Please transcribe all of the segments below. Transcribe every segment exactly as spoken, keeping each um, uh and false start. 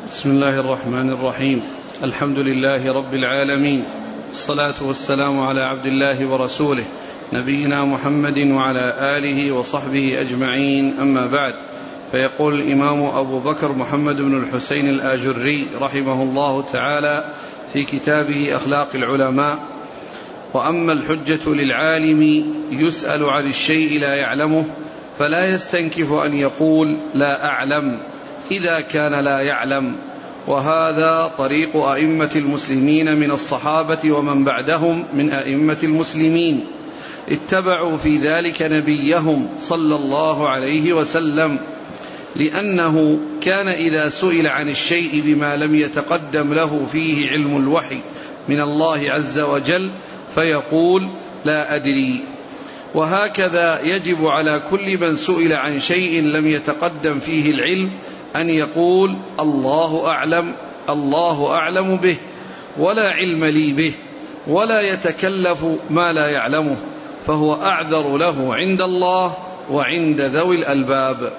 بسم الله الرحمن الرحيم. الحمد لله رب العالمين، الصلاة والسلام على عبد الله ورسوله نبينا محمد وعلى آله وصحبه أجمعين، أما بعد. فيقول الإمام أبو بكر محمد بن الحسين الآجري رحمه الله تعالى في كتابه أخلاق العلماء: وأما الحجة للعالم يسأل عن الشيء لا يعلمه فلا يستنكف أن يقول لا أعلم إذا كان لا يعلم. وهذا طريق أئمة المسلمين من الصحابة ومن بعدهم من أئمة المسلمين، اتبعوا في ذلك نبيهم صلى الله عليه وسلم، لأنه كان إذا سئل عن الشيء بما لم يتقدم له فيه علم الوحي من الله عز وجل فيقول لا أدري. وهكذا يجب على كل من سئل عن شيء لم يتقدم فيه العلم أن يقول الله أعلم، الله أعلم به، ولا علم لي به، ولا يتكلف ما لا يعلمه، فهو أعذر له عند الله وعند ذوي الألباب.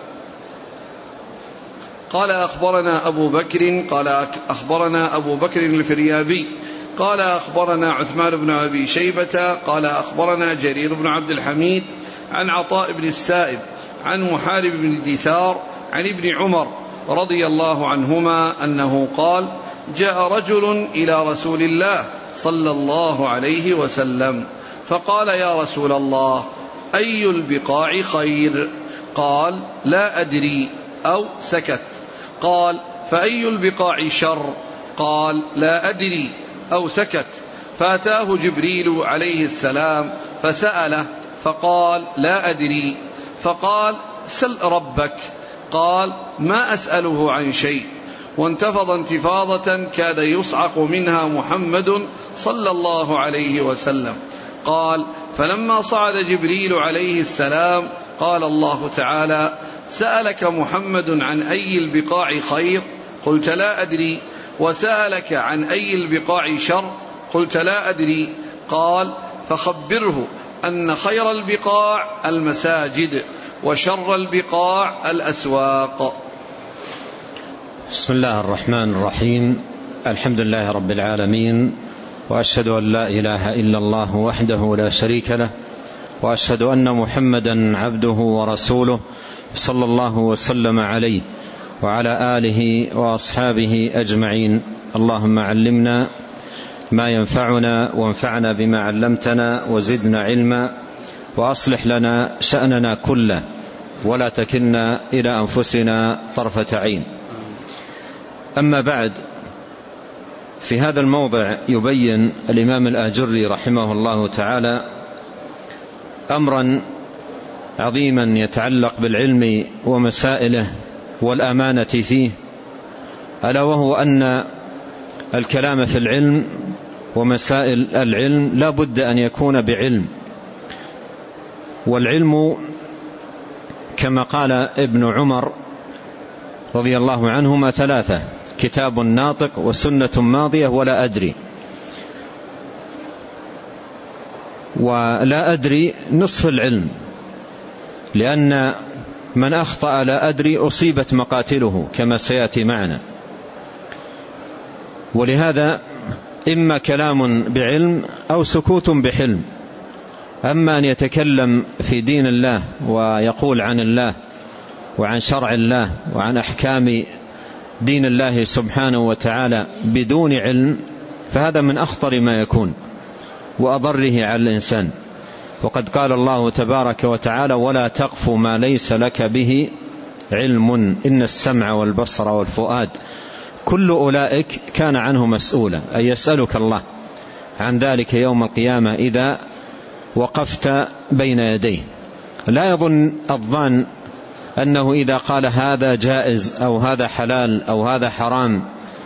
قال أخبرنا أبو بكر قال أخبرنا أبو بكر الفريابي قال أخبرنا عثمان بن أبي شيبة قال أخبرنا جرير بن عبد الحميد عن عطاء بن السائب عن محارب بن دثار عن ابن عمر رضي الله عنهما أنه قال: جاء رجل إلى رسول الله صلى الله عليه وسلم فقال: يا رسول الله، أي البقاع خير؟ قال: لا أدري، أو سكت. قال: فأي البقاع شر؟ قال: لا أدري، أو سكت. فأتاه جبريل عليه السلام فسأله فقال: لا أدري. فقال: سل ربك. قال: ما أسأله عن شيء. وانتفض انتفاضة كاد يصعق منها محمد صلى الله عليه وسلم. قال: فلما صعد جبريل عليه السلام قال الله تعالى: سألك محمد عن أي البقاع خير؟ قلت: لا أدري. وسألك عن أي البقاع شر؟ قلت: لا أدري. قال: فخبره أن خير البقاع المساجد وشر البقاع الأسواق. بسم الله الرحمن الرحيم. الحمد لله رب العالمين، وأشهد أن لا إله إلا الله وحده لا شريك له، وأشهد أن محمدا عبده ورسوله صلى الله وسلم عليه وعلى آله وأصحابه أجمعين. اللهم علمنا ما ينفعنا وانفعنا بما علمتنا وزدنا علما، وأصلح لنا شأننا كله ولا تكلنا إلى أنفسنا طرفة عين. أما بعد، في هذا الموضع يبين الإمام الآجري رحمه الله تعالى أمرا عظيما يتعلق بالعلم ومسائله والأمانة فيه، ألا وهو أن الكلام في العلم ومسائل العلم لا بد أن يكون بعلم. والعلم كما قال ابن عمر رضي الله عنهما ثلاثة: كتاب ناطق، وسنة ماضية، ولا أدري. ولا أدري نصف العلم، لأن من أخطأ لا أدري أصيبت مقاتله كما سيأتي معنا. ولهذا إما كلام بعلم أو سكوت بحلم. أما أن يتكلم في دين الله ويقول عن الله وعن شرع الله وعن أحكام دين الله سبحانه وتعالى بدون علم، فهذا من أخطر ما يكون وأضره على الإنسان. وقد قال الله تبارك وتعالى: ولا تقف ما ليس لك به علم إن السمع والبصر والفؤاد كل أولئك كان عنه مسؤولا. أي يسألك الله عن ذلك يوم القيامة إذا وقفت بين يديه. لا يظن الظان أنه إذا قال هذا جائز أو هذا حلال أو هذا حرام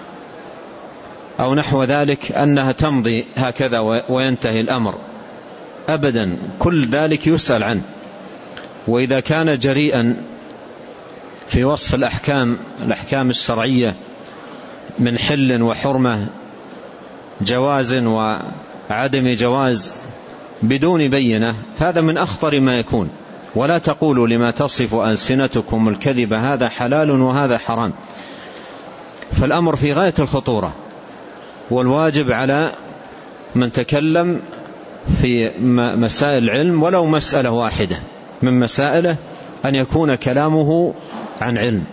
أو نحو ذلك أنها تمضي هكذا وينتهي الأمر. أبدا، كل ذلك يسأل عنه. وإذا كان جريئا في وصف الأحكام الأحكام الشرعية من حل وحرمة، جواز وعدم جواز بدون بينة، فهذا من أخطر ما يكون. ولا تقولوا لما تصف ألسنتكم الكذب هذا حلال وهذا حرام. فالأمر في غاية الخطورة، والواجب على من تكلم في مسائل العلم ولو مسألة واحدة من مسائله أن يكون كلامه عن علم.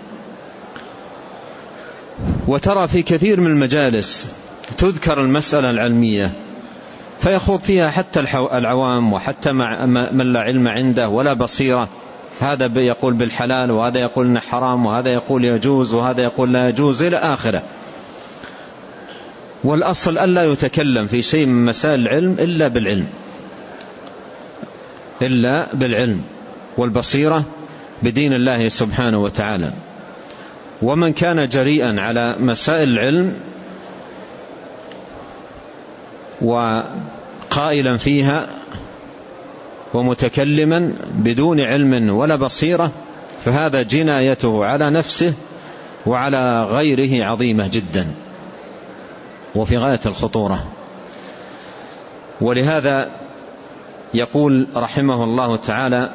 وترى في كثير من المجالس تذكر المسألة العلمية فيخوض فيها حتى العوام وحتى من لا علم عنده ولا بصيرة، هذا يقول بالحلال وهذا يقول إنه حرام وهذا يقول يجوز وهذا يقول لا يجوز إلى آخره. والأصل ألا يتكلم في شيء من مسائل العلم إلا بالعلم إلا بالعلم والبصيرة بدين الله سبحانه وتعالى. ومن كان جريئا على مسائل العلم وقائلا فيها ومتكلما بدون علم ولا بصيرة فهذا جنايته على نفسه وعلى غيره عظيمة جدا وفي غاية الخطورة. ولهذا يقول رحمه الله تعالى: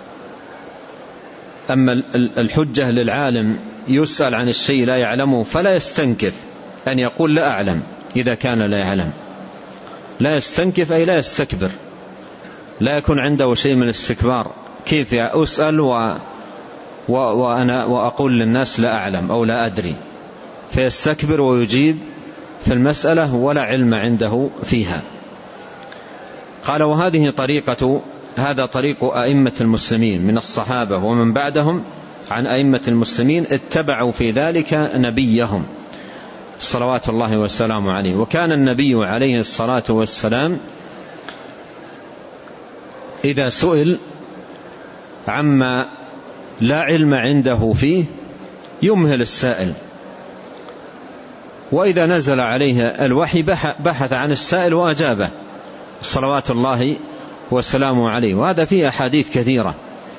أما الحجة للعالم يسأل عن الشيء لا يعلمه فلا يستنكف أن يقول لا أعلم إذا كان لا يعلم. لا يستنكف أي لا يستكبر، لا يكون عنده شيء من الاستكبار، كيف أسأل و... و... وأنا وأقول للناس لا أعلم أو لا أدري، فيستكبر ويجيب في المسألة ولا علم عنده فيها. قال: وهذه طريقة هذا طريق أئمة المسلمين من الصحابة ومن بعدهم عن أئمة المسلمين اتبعوا في ذلك نبيهم صلوات الله وسلامه عليه. وكان النبي عليه الصلاة والسلام إذا سئل عما لا علم عنده فيه يمهل السائل، وإذا نزل عليه الوحي بحث عن السائل وأجابه صلوات الله وسلامه عليه. وهذا فيه أحاديث كثيرة،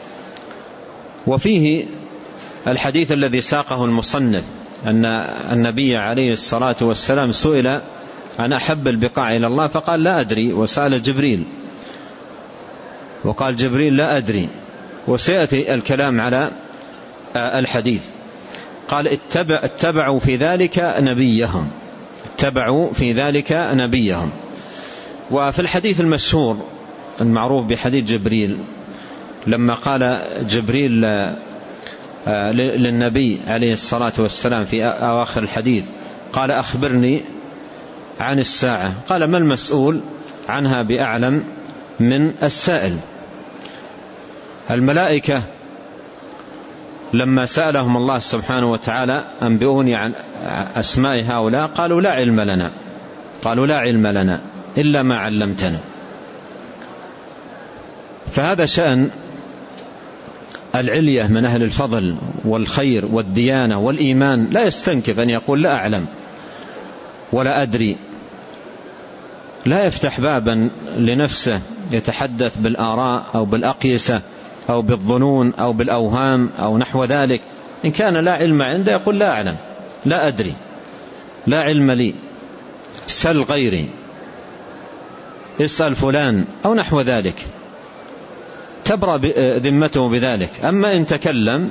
وفيه الحديث الذي ساقه المصنف أن النبي عليه الصلاة والسلام سئل عن أحب البقاع إلى الله فقال لا أدري، وسأل جبريل وقال جبريل لا أدري، وسيأتي الكلام على الحديث. قال اتبع اتبعوا في ذلك نبيهم اتبعوا في ذلك نبيهم. وفي الحديث المشهور المعروف بحديث جبريل لما قال جبريل للنبي عليه الصلاة والسلام في أواخر الحديث قال أخبرني عن الساعة، قال ما المسؤول عنها بأعلم من السائل. الملائكة لما سألهم الله سبحانه وتعالى أنبئوني عن أسماء هؤلاء قالوا لا علم لنا قالوا لا علم لنا إلا ما علمتنا. فهذا شأن العلية من أهل الفضل والخير والديانة والإيمان، لا يستنكف أن يقول لا أعلم ولا أدري، لا يفتح بابا لنفسه يتحدث بالآراء أو بالأقيسة أو بالظنون أو بالأوهام أو نحو ذلك. إن كان لا علم عنده يقول لا أعلم لا أدري لا علم لي، سل غيري، اسأل فلان أو نحو ذلك، تبرأ ذمته بذلك. أما إن تكلم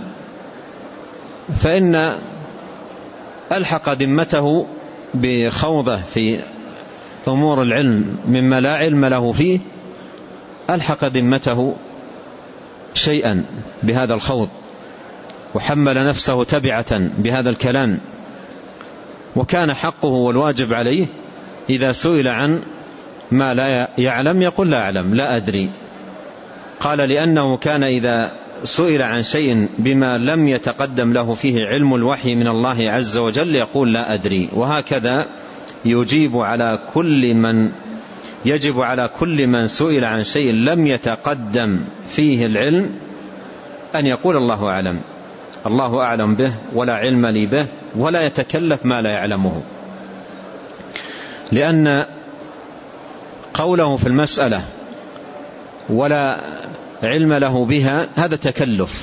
فإن ألحق ذمته بخوضه في أمور العلم مما لا علم له فيه، ألحق ذمته شيئا بهذا الخوض وحمل نفسه تبعة بهذا الكلام. وكان حقه والواجب عليه إذا سئل عن ما لا يعلم يقول لا أعلم لا أدري. قال لأنه كان إذا سئل عن شيء بما لم يتقدم له فيه علم الوحي من الله عز وجل يقول لا أدري. وهكذا يجيب على كل من يجب على كل من سئل عن شيء لم يتقدم فيه العلم أن يقول الله أعلم الله أعلم به ولا علم لي به، ولا يتكلف ما لا يعلمه، لأن قوله في المسألة ولا علم له بها هذا تكلف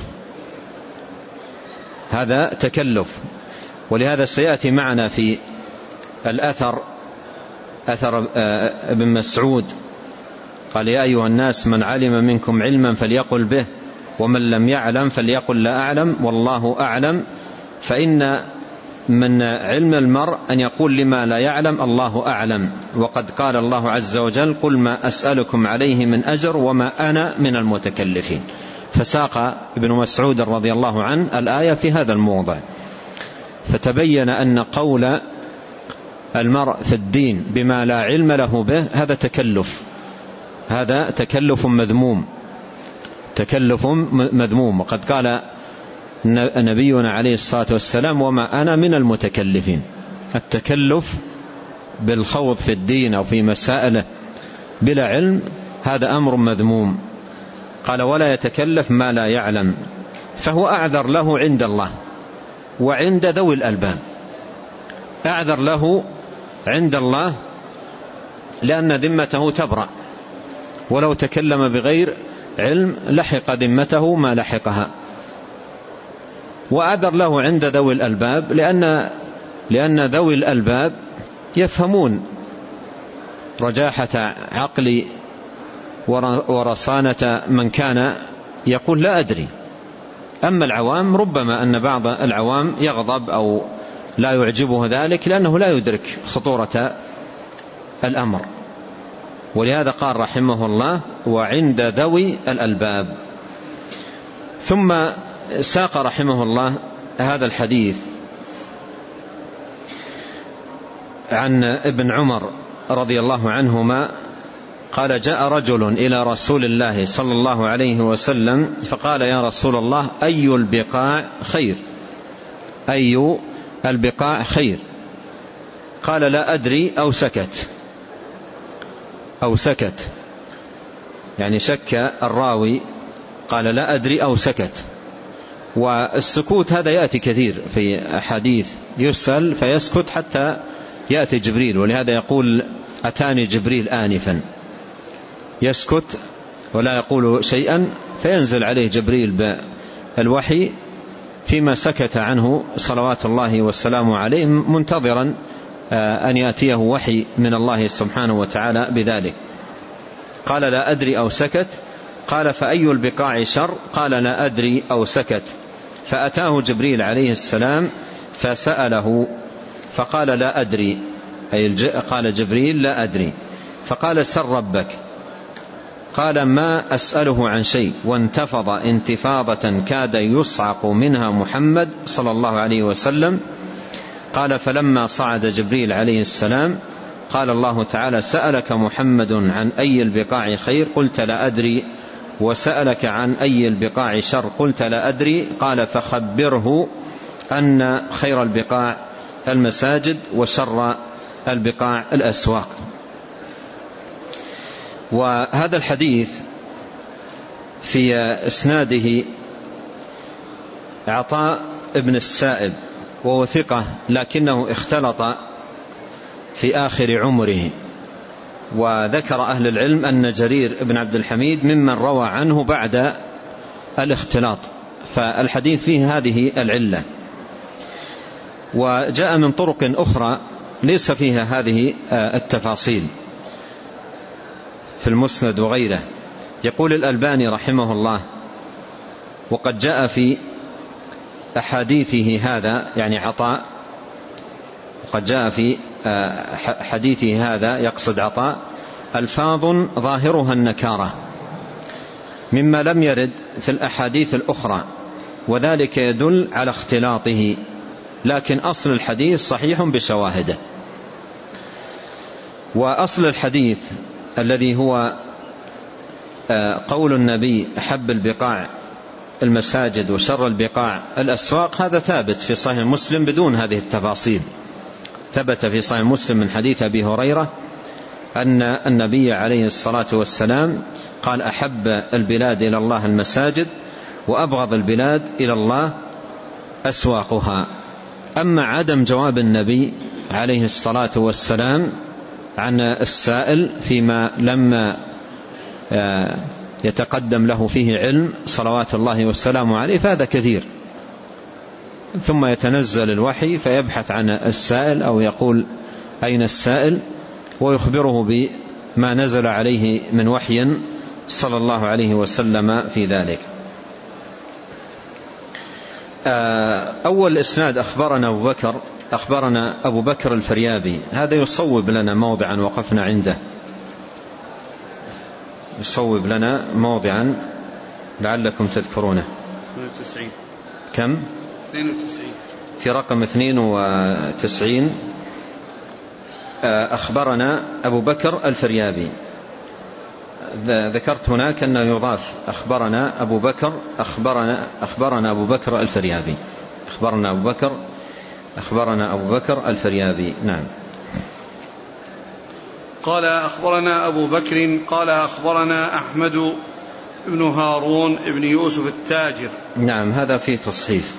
هذا تكلف ولهذا سيأتي معنا في الأثر أثر ابن مسعود قال يا أيها الناس من علم منكم علما فليقل به ومن لم يعلم فليقل لا أعلم والله أعلم. فإن من علم المرء أن يقول لما لا يعلم الله أعلم، وقد قال الله عز وجل قل ما أسألكم عليه من أجر وما أنا من المتكلفين. فساق ابن مسعود رضي الله عنه الآية في هذا الموضع، فتبين أن قول المرء في الدين بما لا علم له به هذا تكلف، هذا تكلف مذموم، تكلف مذموم. وقد قال نبينا عليه الصلاة والسلام وما أنا من المتكلفين. التكلف بالخوض في الدين أو في مسائله بلا علم هذا أمر مذموم. قال ولا يتكلف ما لا يعلم، فهو أعذر له عند الله وعند ذوي الألباب، أعذر له عند الله لأن ذمته تبرأ، ولو تكلم بغير علم لحق ذمته ما لحقها. وأعذر له عند ذوي الألباب لأن, لأن ذوي الألباب يفهمون رجاحة عقل ورصانة من كان يقول لا أدري. أما العوام ربما أن بعض العوام يغضب أو لا يعجبه ذلك لأنه لا يدرك خطورة الأمر، ولهذا قال رحمه الله وعند ذوي الألباب. ثم ساق رحمه الله هذا الحديث عن ابن عمر رضي الله عنهما قال جاء رجل إلى رسول الله صلى الله عليه وسلم فقال يا رسول الله أي البقاع خير، أي البقاع خير؟ قال لا أدري أو سكت، أو سكت يعني شك الراوي، قال لا أدري أو سكت. والسكوت هذا يأتي كثير في أحاديث، يسأل فيسكت حتى يأتي جبريل، ولهذا يقول أتاني جبريل آنفا، يسكت ولا يقول شيئا فينزل عليه جبريل بالوحي فيما سكت عنه صلوات الله والسلام عليه، منتظرا أن يأتيه وحي من الله سبحانه وتعالى بذلك. قال لا أدري أو سكت. قال فأي البقاع شر؟ قال لا أدري أو سكت. فأتاه جبريل عليه السلام فسأله فقال لا أدري، أي قال جبريل لا أدري. فقال سل ربك. قال ما أسأله عن شيء، وانتفض انتفاضة كاد يصعق منها محمد صلى الله عليه وسلم. قال فلما صعد جبريل عليه السلام قال الله تعالى سألك محمد عن أي البقاع خير؟ قلت لا أدري. وسألك عن أي البقاع شر؟ قلت لا أدري. قال فخبره أن خير البقاع المساجد وشر البقاع الأسواق. وهذا الحديث في إسناده عطاء ابن السائب وهو ثقة، لكنه اختلط في آخر عمره، وذكر أهل العلم أن جرير بن عبد الحميد ممن روى عنه بعد الاختلاط، فالحديث فيه هذه العلة. وجاء من طرق أخرى ليس فيها هذه التفاصيل في المسند وغيره. يقول الألباني رحمه الله وقد جاء في أحاديثه هذا، يعني عطاء، وقد جاء في حديثه هذا يقصد عطاء ألفاظ ظاهرها النكارة مما لم يرد في الأحاديث الأخرى، وذلك يدل على اختلاطه، لكن أصل الحديث صحيح بشواهده. وأصل الحديث الذي هو قول النبي أحب البقاع المساجد وشر البقاع الأسواق، هذا ثابت في صحيح مسلم بدون هذه التفاصيل. ثبت في صحيح مسلم من حديث أبي هريرة أن النبي عليه الصلاة والسلام قال أحب البلاد إلى الله المساجد وأبغض البلاد إلى الله أسواقها. أما عدم جواب النبي عليه الصلاة والسلام عن السائل فيما لما يتقدم له فيه علم صلوات الله والسلام عليه فهذا كثير، ثم يتنزل الوحي فيبحث عن السائل أو يقول أين السائل ويخبره بما نزل عليه من وحي صلى الله عليه وسلم في ذلك. أول إسناد أخبرنا أبو بكر أخبرنا أبو بكر الفريابي، هذا يصوب لنا موضعا وقفنا عنده، يصوب لنا موضعا لعلكم تذكرونه. اثنين وتسعين. كم؟ اثنين وتسعين. في رقم اثنين وتسعين أخبرنا أبو بكر الفريابي. ذكرت هناك أنه يضاف أخبرنا أبو بكر أخبرنا أخبرنا أبو بكر الفريابي أخبرنا أبو بكر أخبرنا أبو بكر الفريابي. نعم. قال أخبرنا أبو بكر قال أخبرنا أحمد بن هارون بن يوسف التاجر. نعم، هذا فيه تصحيف.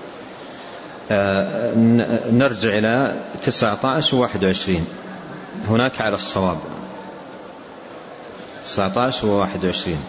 آه نرجع إلى تسعة عشر وواحد وعشرين، هناك على الصواب تسعة عشر وواحد وعشرين،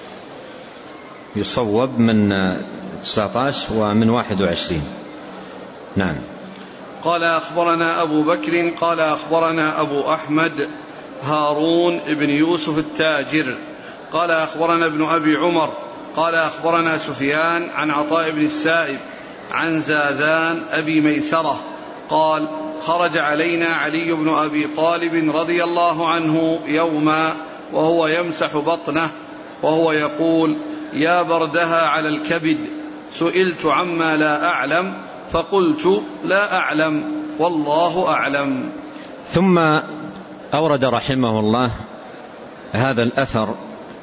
يصوب من تسعة عشر ومن واحد وعشرين. نعم. قال أخبرنا أبو بكر قال أخبرنا أبو أحمد هارون بن يوسف التاجر قال أخبرنا ابن أبي عمر قال أخبرنا سفيان عن عطاء بن السائب عن زاذان أبي ميسرة قال خرج علينا علي بن أبي طالب رضي الله عنه يوما وهو يمسح بطنه وهو يقول يا بردها على الكبد، سئلت عما لا أعلم فقلت لا أعلم والله أعلم. ثم أورد رحمه الله هذا الأثر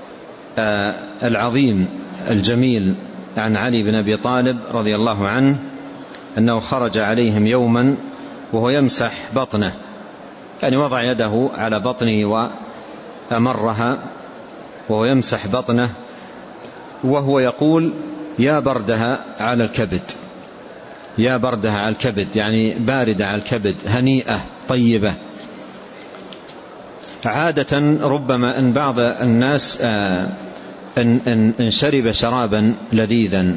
العظيم الجميل عن علي بن أبي طالب رضي الله عنه أنه خرج عليهم يوما وهو يمسح بطنه، يعني وضع يده على بطنه وأمرها وهو يمسح بطنه وهو يقول يا بردها على الكبد، يا بردها على الكبد، يعني باردة على الكبد، هنيئة طيبة. عادة ربما أن بعض الناس إن, إن, إن شرب شرابا لذيذا،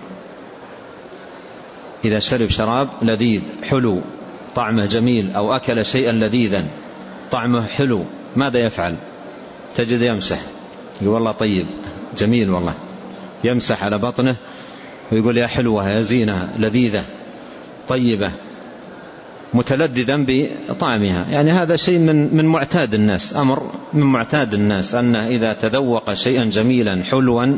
إذا شرب شراب لذيذ حلو طعمه جميل أو أكل شيئا لذيذا طعمه حلو، ماذا يفعل؟ تجد يمسح، يقول والله طيب جميل والله، يمسح على بطنه ويقول يا حلوة يا زينة لذيذة طيبة متلذذا بطعمها. يعني هذا شيء من من معتاد الناس، أمر من معتاد الناس أنه إذا تذوق شيئا جميلا حلوا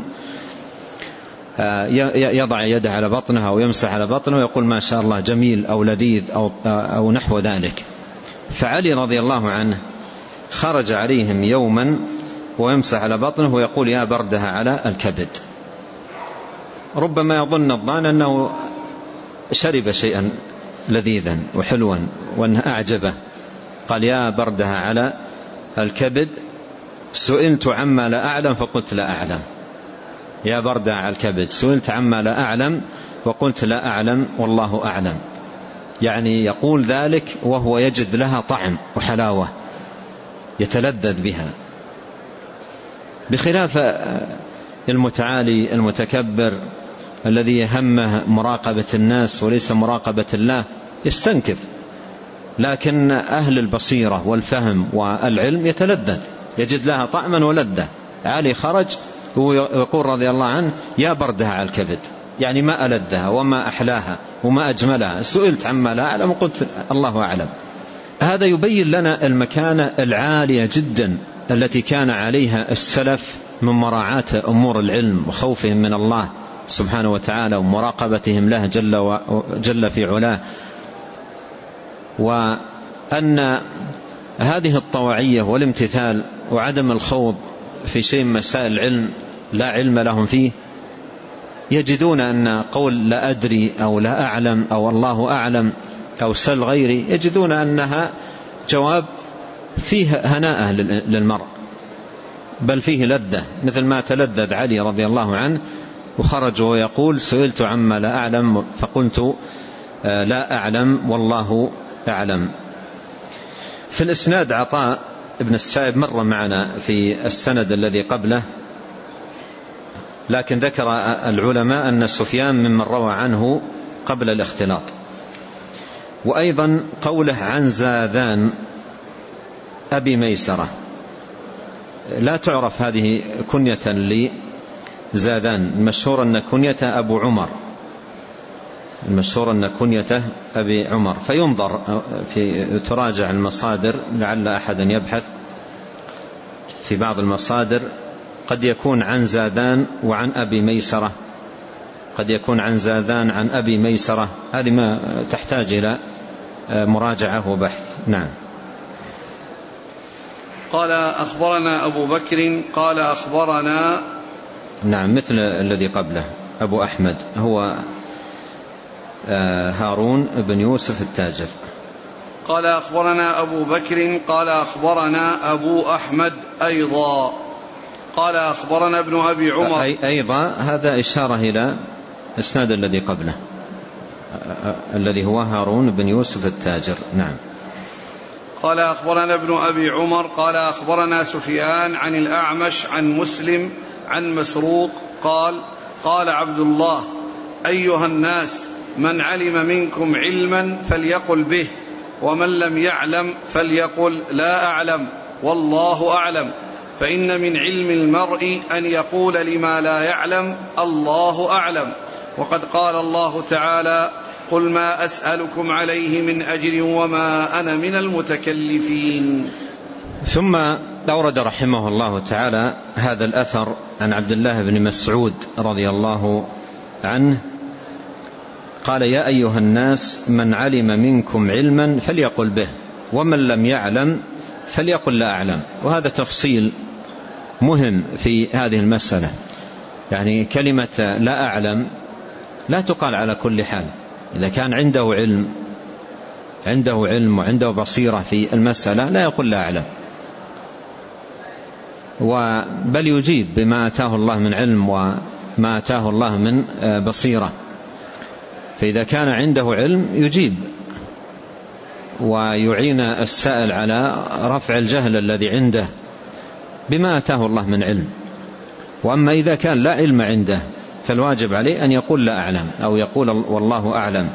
يضع يده على بطنها أو يمسح على بطنه ويقول ما شاء الله جميل أو لذيذ أو, أو نحو ذلك. فعلي رضي الله عنه خرج عليهم يوما ويمسح على بطنه ويقول يا بردها على الكبد. ربما يظن الظان أنه شرب شيئا لذيذا وحلوا وأنه أعجبه، قال يا بردها على الكبد، سئلت عما لا أعلم فقلت لا أعلم. يا بردها على الكبد، سئلت عما لا أعلم وقلت لا أعلم والله أعلم. يعني يقول ذلك وهو يجد لها طعم وحلاوة يتلذذ بها، بخلاف المتعالي المتكبر الذي همه مراقبة الناس وليس مراقبة الله يستنكف. لكن أهل البصيرة والفهم والعلم يتلذذ، يجد لها طعما ولذة. علي خرج ويقول رضي الله عنه يا بردها على الكبد، يعني ما ألذها وما أحلاها وما أجملها، سئلت عما لا أعلم وقلت الله أعلم. هذا يبين لنا المكانة العالية جدا التي كان عليها السلف من مراعاة أمور العلم وخوفهم من الله سبحانه وتعالى ومراقبتهم له جل, و... جل في علاه، وأن هذه الطواعية والامتثال وعدم الخوض في شيء من مسائل العلم لا علم لهم فيه، يجدون أن قول لا أدري أو لا أعلم أو الله أعلم أو سل غيري، يجدون أنها جواب فيه هناء للمرء بل فيه لذة، مثل ما تلذذ علي رضي الله عنه وخرج ويقول سئلت عما لا أعلم فقلت لا أعلم والله أعلم. في الإسناد عطاء ابن السائب مر معنا في السند الذي قبله، لكن ذكر العلماء أن سفيان ممن روى عنه قبل الاختلاط. وأيضا قوله عن زاذان أبي ميسرة، لا تعرف هذه كنية لزاذان، المشهور أن كنية أبو عمر، المشهور أن كنيته أبي عمر، فينظر في تراجع المصادر لعل أحدا يبحث في بعض المصادر، قد يكون عن زادان وعن أبي ميسرة، قد يكون عن زادان عن أبي ميسرة، هذه ما تحتاج إلى مراجعة وبحث. نعم. قال أخبرنا أبو بكر قال أخبرنا، نعم، مثل الذي قبله أبو أحمد هو هارون بن يوسف التاجر. قال أخبرنا أبو بكر قال أخبرنا أبو أحمد أيضا قال أخبرنا ابن أبي عمر أي أيضا، هذا إشارة إلى إسناد الذي قبله الذي هو هارون بن يوسف التاجر. نعم. قال أخبرنا ابن أبي عمر قال أخبرنا سفيان عن الأعمش عن مسلم عن مسروق قال قال عبد الله أيها الناس من علم منكم علما فليقل به، ومن لم يعلم فليقل لا أعلم والله أعلم، فإن من علم المرء أن يقول لما لا يعلم الله أعلم، وقد قال الله تعالى قل ما أسألكم عليه من أجر وما أنا من المتكلفين. ثم أورد رحمه الله تعالى هذا الأثر عن عبد الله بن مسعود رضي الله عنه قال يا أيها الناس من علم منكم علما فليقل به، ومن لم يعلم فليقل لا أعلم. وهذا تفصيل مهم في هذه المسألة، يعني كلمة لا أعلم لا تقال على كل حال. إذا كان عنده علم عنده علم وعنده بصيرة في المسألة لا يقول لا أعلم، بل يجيب بما أتاه الله من علم وما أتاه الله من بصيرة. فإذا كان عنده علم يجيب ويعين السائل على رفع الجهل الذي عنده بما أتاه الله من علم. وأما إذا كان لا علم عنده فالواجب عليه أن يقول لا أعلم أو يقول والله أعلم.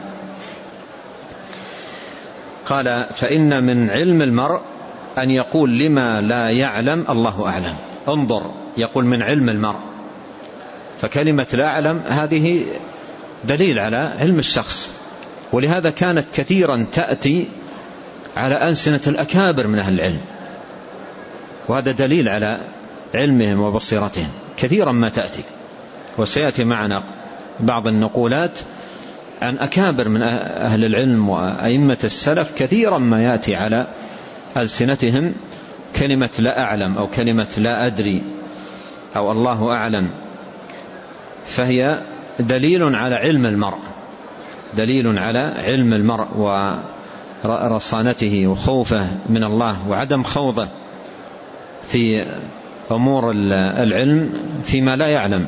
قال فإن من علم المرء أن يقول لما لا يعلم الله أعلم. انظر، يقول من علم المرء، فكلمة لا أعلم هذه دليل على علم الشخص، ولهذا كانت كثيرا تأتي على ألسنة الأكابر من أهل العلم، وهذا دليل على علمهم وبصيرتهم. كثيرا ما تأتي، وسيأتي معنا بعض النقولات عن أكابر من أهل العلم وأئمة السلف، كثيرا ما يأتي على ألسنتهم كلمة لا أعلم أو كلمة لا أدري أو الله أعلم، فهي دليل على علم المرء، دليل على علم المرء ورصانته وخوفه من الله وعدم خوضه في أمور العلم فيما لا يعلم.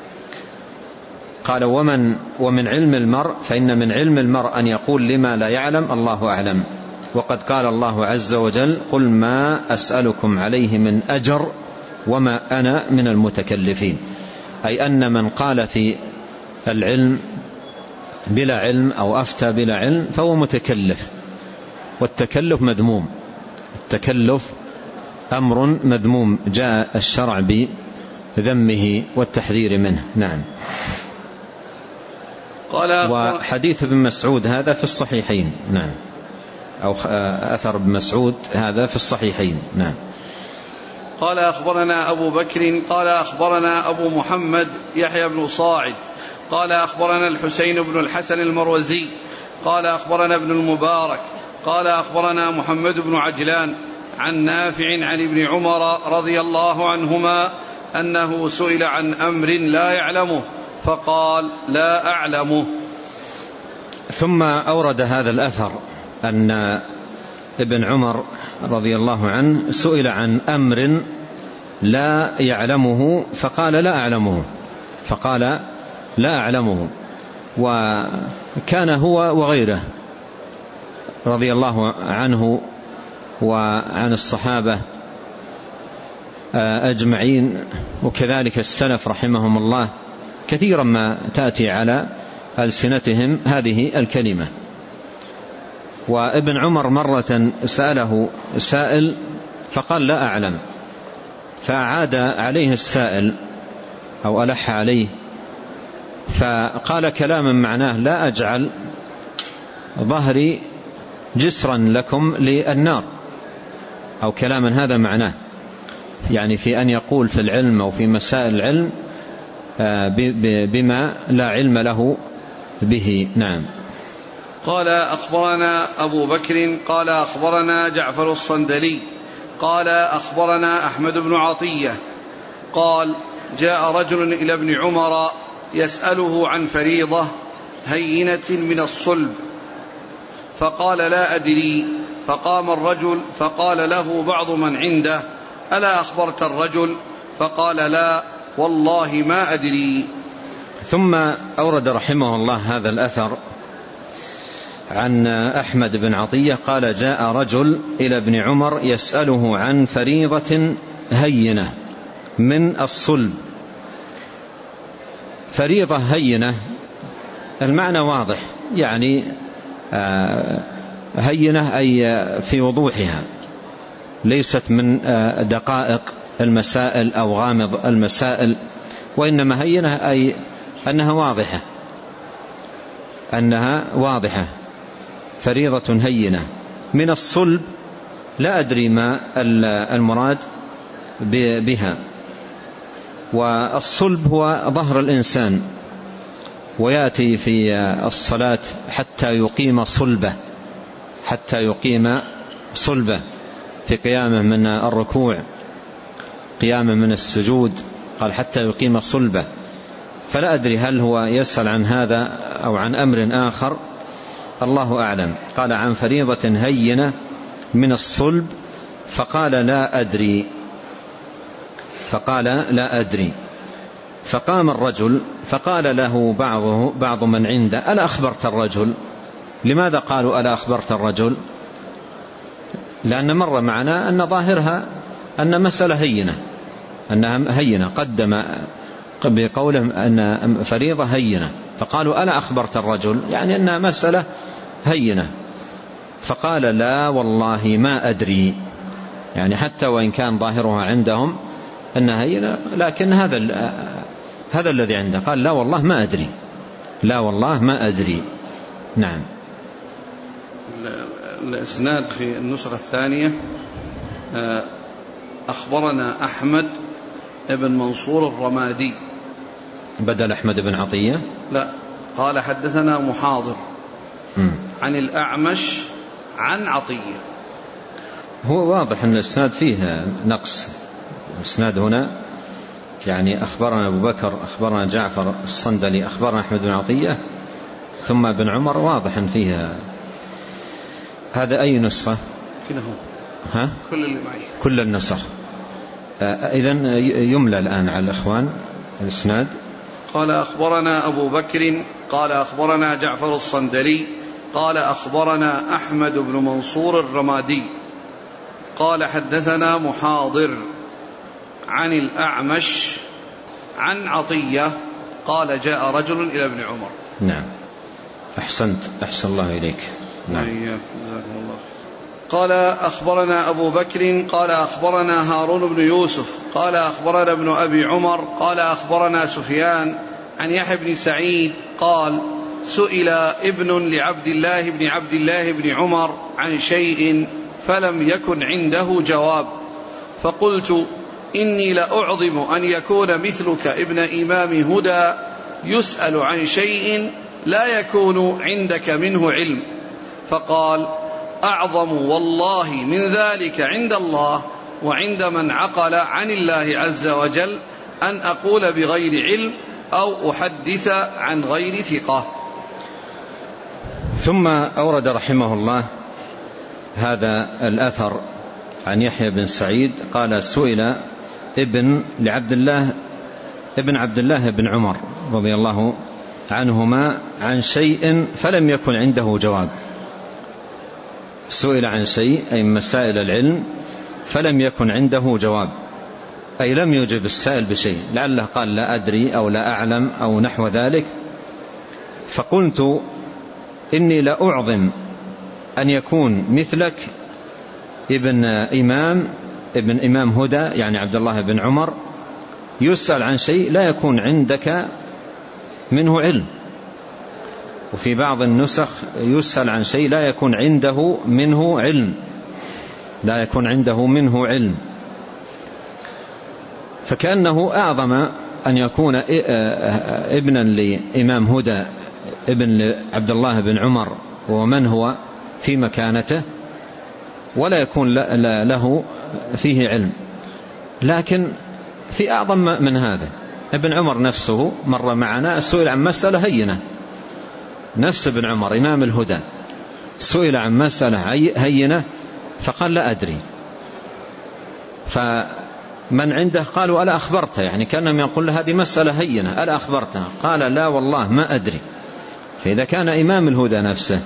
قال ومن ومن علم المرء فإن من علم المرء أن يقول لما لا يعلم الله أعلم، وقد قال الله عز وجل قل ما أسألكم عليه من أجر وما أنا من المتكلفين، أي أن من قال في العلم بلا علم أو أفتى بلا علم فهو متكلف، والتكلف مذموم، التكلف أمر مذموم جاء الشرع بذمه والتحذير منه. نعم. قال وحديث ابن مسعود هذا في الصحيحين. نعم. أو أثر ابن مسعود هذا في الصحيحين. نعم. قال أخبرنا أبو بكر قال أخبرنا أبو محمد يحيى بن صاعد قال أخبرنا الحسين بن الحسن المروزي قال أخبرنا ابن المبارك قال أخبرنا محمد بن عجلان عن نافع عن ابن عمر رضي الله عنهما أنه سئل عن أمر لا يعلمه فقال لا أعلمه. ثم أورد هذا الأثر أن ابن عمر رضي الله عنه سئل عن أمر لا يعلمه فقال لا أعلمه، فقال لا أعلمه. وكان هو وغيره رضي الله عنه وعن الصحابة أجمعين وكذلك السلف رحمهم الله كثيرا ما تأتي على ألسنتهم هذه الكلمة. وابن عمر مرة سأله سائل فقال لا أعلم، فأعاد عليه السائل أو ألح عليه فقال كلاما معناه لا أجعل ظهري جسرا لكم للنار، أو كلاما هذا معناه، يعني في أن يقول في العلم أو في مسائل العلم بما لا علم له به. نعم. قال أخبرنا أبو بكر قال أخبرنا جعفر الصندلي قال أخبرنا أحمد بن عطية قال جاء رجل إلى ابن عمر يسأله عن فريضة هينة من الصلب فقال لا أدري، فقام الرجل فقال له بعض من عنده ألا أخبرت الرجل؟ فقال لا والله ما أدري. ثم أورد رحمه الله هذا الأثر عن أحمد بن عطية قال جاء رجل إلى ابن عمر يسأله عن فريضة هينة من الصلب. فريضة هينة المعنى واضح، يعني هينة أي في وضوحها، ليست من دقائق المسائل أو غامض المسائل، وإنما هينة أي أنها واضحة، أنها واضحة فريضة هينة من الصلب. لا أدري ما المراد بها. والصلب هو ظهر الإنسان، ويأتي في الصلاة حتى يقيم صلبه، حتى يقيم صلبه في قيامه من الركوع، قيامه من السجود، قال حتى يقيم صلبه. فلا أدري هل هو يسأل عن هذا أو عن أمر آخر، الله أعلم. قال عن فريضة هينة من الصلب فقال لا أدري، فقال لا أدري. فقام الرجل فقال له بعضه بعض من عنده ألا أخبرت الرجل؟ لماذا قالوا ألا أخبرت الرجل؟ لأن مر معنا أن ظاهرها أن مسألة هينة، أنها هينة، قدم بقوله أن فريضة هينة، فقالوا ألا أخبرت الرجل، يعني أنها مسألة هينة. فقال لا والله ما أدري، يعني حتى وإن كان ظاهرها عندهم أنها هينة، لكن هذا هذا الذي عنده، قال لا والله ما أدري، لا والله ما أدري. نعم. الإسناد في النسخة الثانية أخبرنا أحمد ابن منصور الرمادي بدل أحمد بن عطية، لا، قال حدثنا محاضر م. عن الأعمش عن عطية. هو واضح أن الإسناد فيه نقص. الإسناد هنا يعني أخبرنا أبو بكر أخبرنا جعفر الصندلي أخبرنا أحمد بن عطية ثم ابن عمر، واضح أن فيها. هذا أي نسخة؟ كلهم. ها؟ كل اللي معي. كل النسخ. إذن يملى الآن على الإخوان الإسناد. قال أخبرنا أبو بكر قال أخبرنا جعفر الصندلي قال أخبرنا أحمد بن منصور الرمادي قال حدثنا محاضر عن الأعمش عن عطية قال جاء رجل إلى ابن عمر. نعم. أحسنت، أحسن الله إليك. نعم. جزاكم الله. قال أخبرنا أبو بكر قال أخبرنا هارون بن يوسف قال أخبرنا ابن أبي عمر قال أخبرنا سفيان عن يحيى بن سعيد قال سئل ابن لعبد الله بن عبد الله بن عمر عن شيء فلم يكن عنده جواب، فقلت إني لأعظم أن يكون مثلك ابن إمام هدى يسأل عن شيء لا يكون عندك منه علم. فقال أعظم والله من ذلك عند الله وعند من عقل عن الله عز وجل أن أقول بغير علم أو أحدث عن غير ثقة. ثم أورد رحمه الله هذا الأثر عن يحيى بن سعيد قال سئل ابن لعبد الله ابن عبد الله بن عمر رضي الله عنهما عن شيء فلم يكن عنده جواب. سئل عن شيء أي مسائل العلم فلم يكن عنده جواب، أي لم يجب السائل بشيء، لعله قال لا أدري أو لا أعلم أو نحو ذلك. فقلت إني لأعظم أن يكون مثلك ابن إمام ابن إمام هدى يعني عبد الله بن عمر يسأل عن شيء لا يكون عندك منه علم. وفي بعض النسخ يسأل عن شيء لا يكون عنده منه علم، لا يكون عنده منه علم. فكأنه أعظم أن يكون ابنا لإمام هدى ابن عبد الله بن عمر ومن هو في مكانته، ولا يكون له فيه علم. لكن في أعظم من هذا، ابن عمر نفسه مر معنا سئل عن مسألة هينة، نفس ابن عمر إمام الهدى سئل عن مسألة هينة فقال لا أدري، فمن عنده قالوا ألا أخبرته، يعني كأنهم يقول له هذه مسألة هينة ألا أخبرتها؟ قال لا والله ما أدري. فإذا كان إمام الهدى نفسه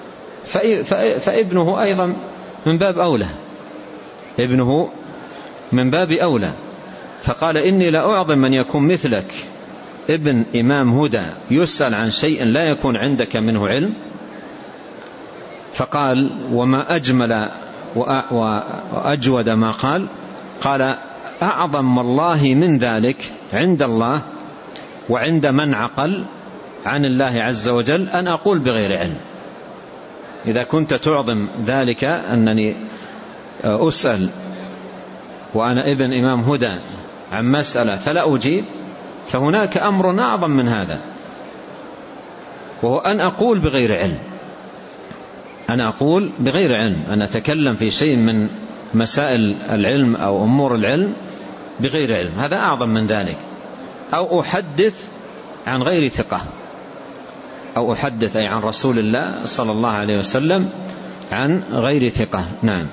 فابنه أيضا من باب أولى، ابنه من باب أولى. فقال إني لا أعظم من يكون مثلك ابن إمام هدى يسأل عن شيء لا يكون عندك منه علم. فقال وما أجمل وأجود ما قال، قال أعظم والله من ذلك عند الله وعند من عقل عن الله عز وجل أن أقول بغير علم. إذا كنت تعظم ذلك أنني أسأل وأنا ابن إمام هدى عن مسألة فلا أجيب، فهناك أمر أعظم من هذا، وهو أن أقول بغير علم، أنا أقول بغير علم، أن أتكلم في شيء من مسائل العلم أو أمور العلم بغير علم، هذا أعظم من ذلك. أو أحدث عن غير ثقة، أو أحدث أي عن رسول الله صلى الله عليه وسلم عن غير ثقة. نعم.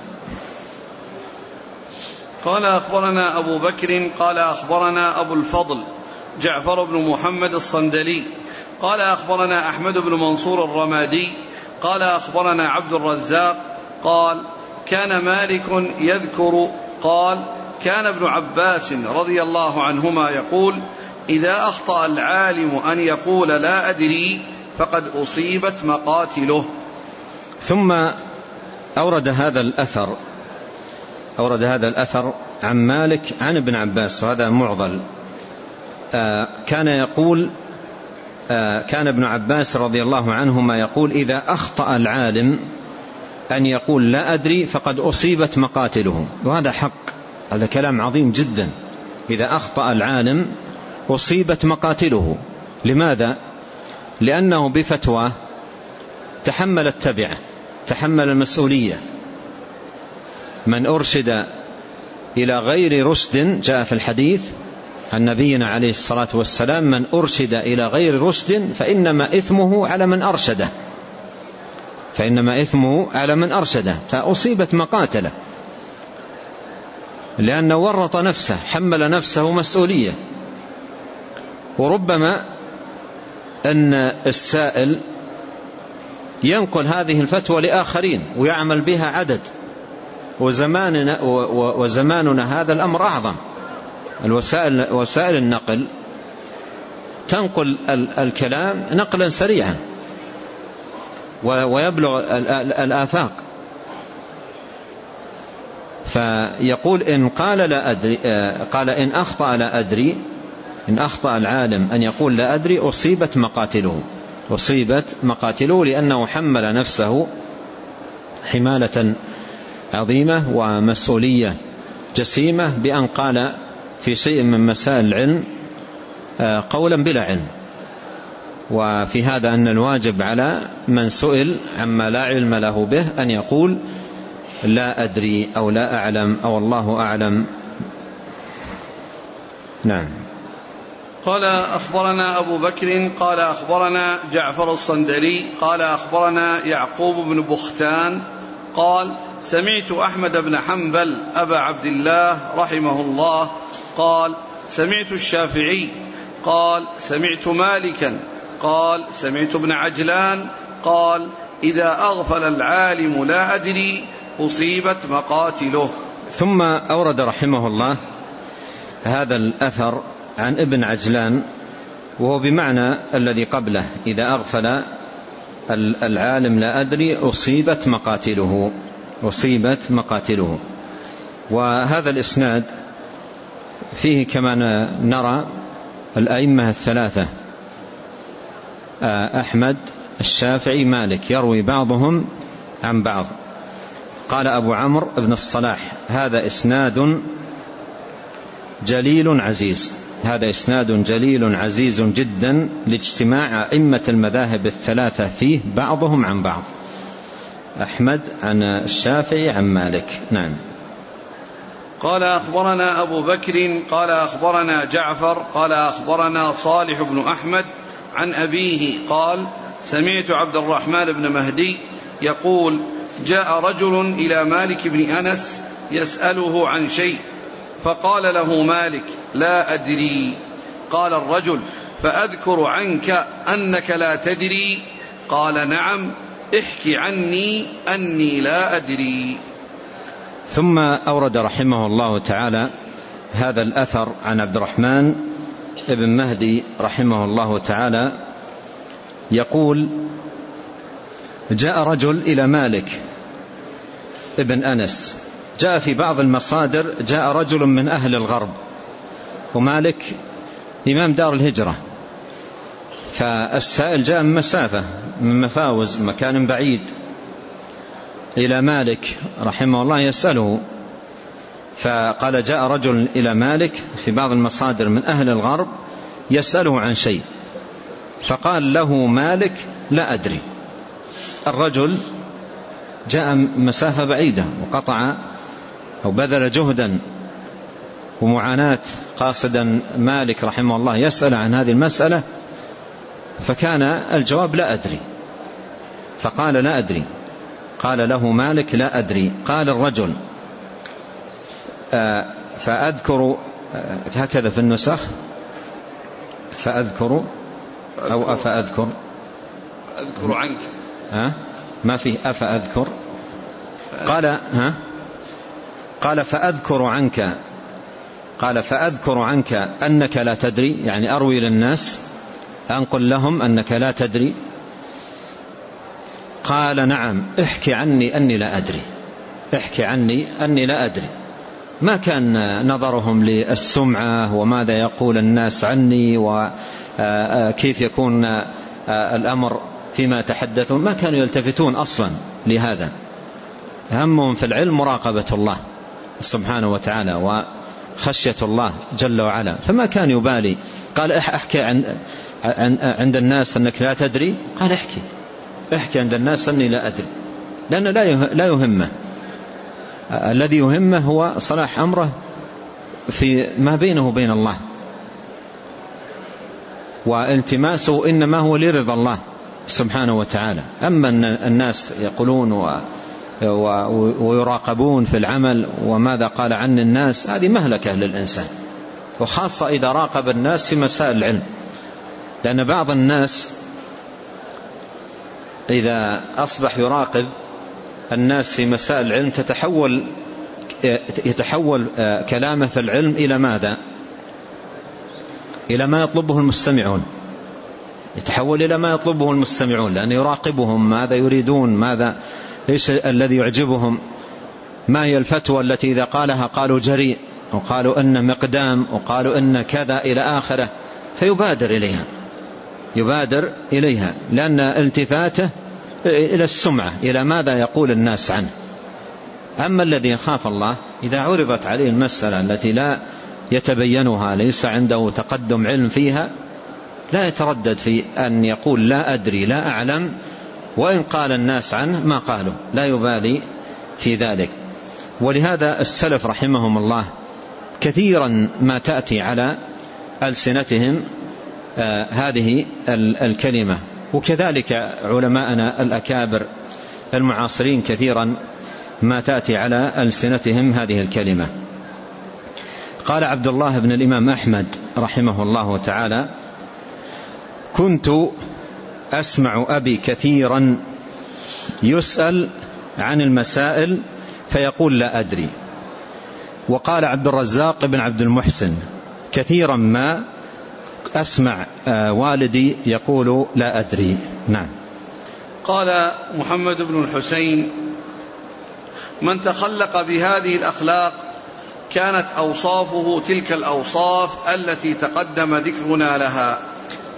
قال أخبرنا أبو بكر قال أخبرنا أبو الفضل جعفر بن محمد الصندلي قال أخبرنا أحمد بن منصور الرمادي قال أخبرنا عبد الرزاق قال كان مالك يذكر قال كان ابن عباس رضي الله عنهما يقول إذا أخطأ العالم أن يقول لا أدري فقد أصيبت مقاتله. ثم أورد هذا الأثر أورد هذا الأثر عن مالك عن ابن عباس، وهذا معضل. آه كان يقول آه كان ابن عباس رضي الله عنهما يقول إذا أخطأ العالم أن يقول لا أدري فقد أصيبت مقاتله، وهذا حق، هذا كلام عظيم جدا. إذا أخطأ العالم أصيبت مقاتله. لماذا؟ لأنه بفتوى تحمل التبعة، تحمل المسؤولية. من أرشد إلى غير رشد، جاء في الحديث عن نبينا عليه الصلاة والسلام من أرشد إلى غير رشد فإنما إثمه على من أرشده، فإنما إثمه على من أرشده. فأصيبت مقاتله لأنه ورط نفسه، حمل نفسه مسؤولية. وربما أن السائل ينقل هذه الفتوى لآخرين ويعمل بها عدد، وزماننا, وزماننا هذا الأمر أعظم. الوسائل وسائل النقل تنقل الكلام نقلا سريعا ويبلغ الآفاق. فيقول إن قال لا أدري، قال إن أخطأ لا أدري، إن أخطأ العالم أن يقول لا أدري أصيبت مقاتله، أصيبت مقاتله لأنه حمل نفسه حمالة عظيمة ومسؤولية جسيمة بأن قال في شيء من مسائل العلم قولا بلا علم. وفي هذا أن الواجب على من سئل عما لا علم له به أن يقول لا أدري أو لا أعلم أو الله أعلم. نعم. قال أخبرنا أبو بكر قال أخبرنا جعفر الصندلي قال أخبرنا يعقوب بن بختان قال سمعت أحمد بن حنبل أبا عبد الله رحمه الله قال سمعت الشافعي قال سمعت مالكا قال سمعت ابن عجلان قال إذا أغفل العالم لا أدري أصيبت مقاتله. ثم أورد رحمه الله هذا الأثر عن ابن عجلان، وهو بمعنى الذي قبله إذا أغفل العالم لا أدري أصيبت مقاتله، أصيبت مقاتله. وهذا الإسناد فيه كما نرى الأئمة الثلاثة أحمد الشافعي مالك، يروي بعضهم عن بعض. قال أبو عمرو بن الصلاح: هذا إسناد جليل عزيز، هذا إسناد جليل عزيز جدا لاجتماع أئمة المذاهب الثلاثة فيه بعضهم عن بعض. أحمد عن الشافعي عن مالك. نعم. قال أخبرنا أبو بكر قال أخبرنا جعفر قال أخبرنا صالح بن أحمد عن أبيه قال: سمعت عبد الرحمن بن مهدي يقول: جاء رجل إلى مالك بن أنس يسأله عن شيء، فقال له مالك: لا أدري. قال الرجل: فأذكر عنك أنك لا تدري؟ قال: نعم، احكِ عني أني لا أدري. ثم أورد رحمه الله تعالى هذا الأثر عن عبد الرحمن بن مهدي رحمه الله تعالى يقول: جاء رجل إلى مالك ابن أنس. جاء في بعض المصادر: جاء رجل من أهل الغرب، ومالك إمام دار الهجرة، فالسائل جاء من مسافة، من مفاوز، مكان بعيد، إلى مالك رحمه الله يسأله. فقال: جاء رجل إلى مالك في بعض المصادر من أهل الغرب يسأله عن شيء، فقال له مالك: لا أدري. الرجل جاء مسافة بعيدة وقطع أو بذل جهدا ومعاناة قاصدا مالك رحمه الله يسأل عن هذه المسألة، فكان الجواب: لا أدري. فقال: لا أدري. قال له مالك: لا أدري. قال الرجل: آه فأذكر، آه هكذا في النسخ، فأذكر أو أفأذكر أذكر عنك، ها ما فيه أفأذكر. قال ها قال فأذكر عنك قال فأذكر عنك أنك لا تدري، يعني أروي للناس، أنقل لهم أنك لا تدري. قال: نعم، احكي عني أني لا أدري. احكي عني أني لا أدري. ما كان نظرهم للسمعة وماذا يقول الناس عني وكيف يكون الأمر فيما تحدثون، ما كانوا يلتفتون أصلا لهذا. همهم في العلم مراقبة الله سبحانه وتعالى وخشية الله جل وعلا، فما كان يبالي. قال: احكي عن عند الناس أنك لا تدري. قال: احكي احكي عند الناس أني لا أدري، لأنه لا يهمه. الذي يهمه هو صلاح أمره في ما بينه وبين الله، والتماسه إنما هو لرضا الله سبحانه وتعالى. أما الناس يقولون ويراقبون في العمل وماذا قال عن الناس، هذه مهلكة للإنسان، وخاصة إذا راقب الناس في مسائل العلم. لأن بعض الناس إذا أصبح يراقب الناس في مسائل العلم تتحول يتحول كلامه في العلم إلى ماذا؟ إلى ما يطلبه المستمعون، يتحول إلى ما يطلبه المستمعون، لأنه يراقبهم ماذا يريدون، ماذا إيش الذي يعجبهم، ما هي الفتوى التي إذا قالها قالوا جريء، وقالوا إن مقدام، وقالوا إن كذا إلى آخره، فيبادر إليها يبادر إليها لأن التفاته إلى السمعة، إلى ماذا يقول الناس عنه. أما الذي يخاف الله إذا عرضت عليه المسألة التي لا يتبينها، ليس عنده تقدم علم فيها، لا يتردد في أن يقول لا أدري لا أعلم، وإن قال الناس عنه ما قالوا، لا يبالي في ذلك. ولهذا السلف رحمهم الله كثيرا ما تأتي على ألسنتهم آه هذه الكلمة، وكذلك علماءنا الأكابر المعاصرين كثيرا ما تأتي على ألسنتهم هذه الكلمة. قال عبد الله بن الإمام أحمد رحمه الله تعالى: كنت أسمع أبي كثيرا يسأل عن المسائل فيقول لا أدري. وقال عبد الرزاق بن عبد المحسن: كثيرا ما أسمع والدي يقول لا أدري. نعم. قال محمد بن الحسين: من تخلق بهذه الأخلاق كانت أوصافه تلك الأوصاف التي تقدم ذكرنا لها.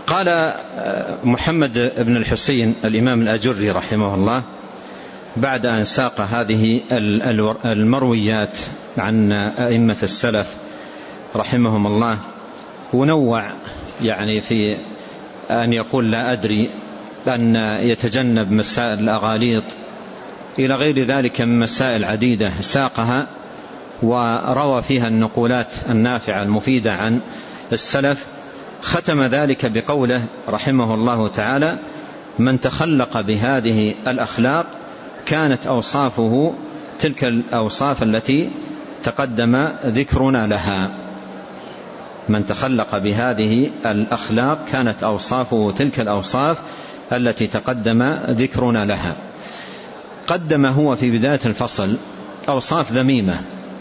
قال محمد بن الحسين الإمام الأجري رحمه الله بعد أن ساق هذه المرويات عن أئمة السلف رحمهم الله، ونوع يعني في أن يقول لا أدري، أن يتجنب مسائل الأغاليط إلى غير ذلك من مسائل عديدة ساقها وروى فيها النقولات النافعة المفيدة عن السلف. ختم ذلك بقوله رحمه الله تعالى: من تخلق بهذه الأخلاق كانت أوصافه تلك الأوصاف التي تقدم ذكرنا لها. من تخلق بهذه الأخلاق كانت أوصافه تلك الأوصاف التي تقدم ذكرنا لها. قدم هو في بداية الفصل أوصاف ذميمة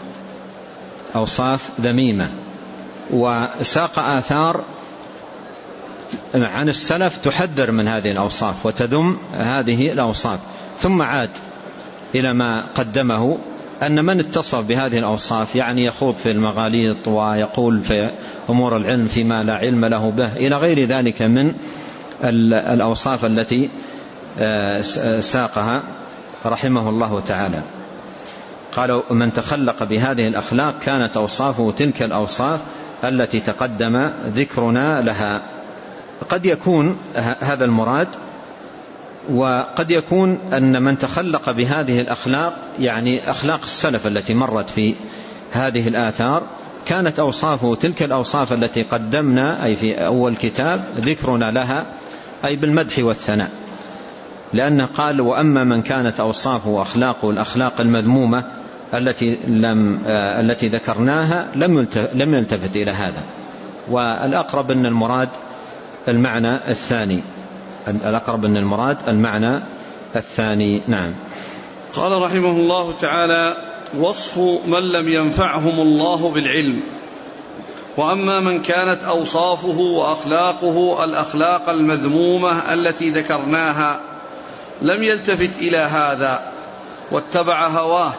أوصاف ذميمة وساق آثار عن السلف تحذر من هذه الأوصاف وتذم هذه الأوصاف، ثم عاد إلى ما قدمه أن من اتصف بهذه الأوصاف يعني يخوض في المغاليط ويقول في أمور العلم فيما لا علم له به إلى غير ذلك من الأوصاف التي ساقها رحمه الله تعالى. قالوا: من تخلق بهذه الأخلاق كانت أوصافه تلك الأوصاف التي تقدم ذكرنا لها. قد يكون هذا المراد، وقد يكون أن من تخلق بهذه الأخلاق يعني أخلاق السلف التي مرت في هذه الآثار كانت أوصافه تلك الأوصاف التي قدمنا أي في أول كتاب ذكرنا لها، أي بالمدح والثناء، لأنه قال: وأما من كانت أوصافه وأخلاقه الأخلاق المذمومة التي لم التي ذكرناها لم يلتفت إلى هذا. والأقرب أن المراد المعنى الثاني الأقرب أن المراد المعنى الثاني. نعم. قال رحمه الله تعالى: وصف من لم ينفعهم الله بالعلم. وأما من كانت أوصافه وأخلاقه الأخلاق المذمومة التي ذكرناها لم يلتفت إلى هذا واتبع هواه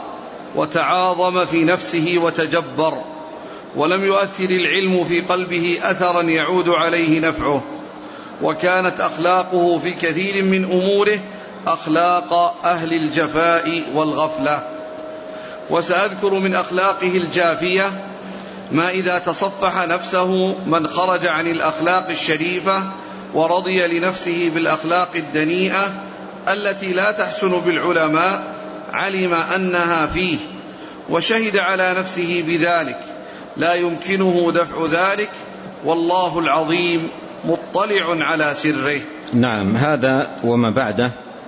وتعاظم في نفسه وتجبر، ولم يؤثر العلم في قلبه أثرا يعود عليه نفعه، وكانت أخلاقه في كثير من أموره أخلاق أهل الجفاء والغفلة. وسأذكر من أخلاقه الجافية ما إذا تصفح نفسه من خرج عن الأخلاق الشريفة ورضي لنفسه بالأخلاق الدنيئة التي لا تحسن بالعلماء علم أنها فيه وشهد على نفسه بذلك، لا يمكنه دفع ذلك، والله العظيم مطلع على سره. نعم. هذا وما بعده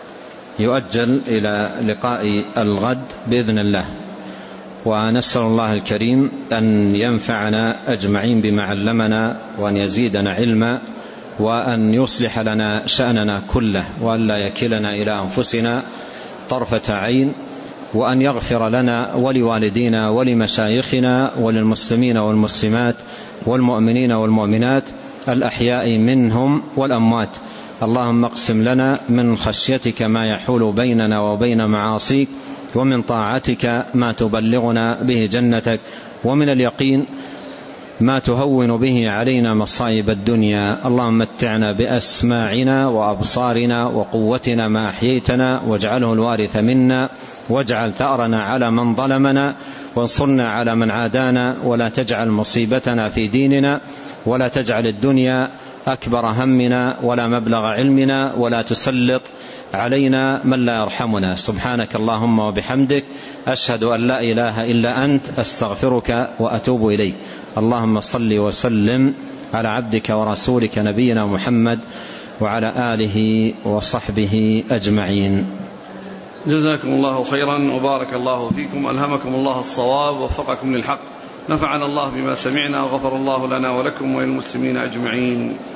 يؤجل إلى لقاء الغد بإذن الله، ونسأل الله الكريم أن ينفعنا أجمعين بما علمنا، وأن يزيدنا علما، وأن يصلح لنا شأننا كله، وأن لا يكلنا إلى أنفسنا طرفة عين، وأن يغفر لنا ولوالدينا ولمشايخنا وللمسلمين والمسلمات والمؤمنين والمؤمنات الأحياء منهم والأموات. اللهم اقسم لنا من خشيتك ما يحول بيننا وبين معاصيك، ومن طاعتك ما تبلغنا به جنتك، ومن اليقين ما تهون به علينا مصائب الدنيا. اللهم متعنا بأسماعنا وأبصارنا وقوتنا ما أحييتنا، واجعله الوارث منا، واجعل ثأرنا على من ظلمنا، وانصرنا على من عادانا، ولا تجعل مصيبتنا في ديننا، ولا تجعل الدنيا أكبر همنا ولا مبلغ علمنا، ولا تسلط علينا من لا يرحمنا. سبحانك اللهم وبحمدك، أشهد أن لا إله إلا أنت، أستغفرك وأتوب إليك. اللهم صل وسلم على عبدك ورسولك نبينا محمد وعلى آله وصحبه أجمعين. جزاكم الله خيرا وبارك الله فيكم، ألهمكم الله الصواب ووفقكم للحق، نفعنا الله بما سمعنا وغفر الله لنا ولكم وللمسلمين أجمعين.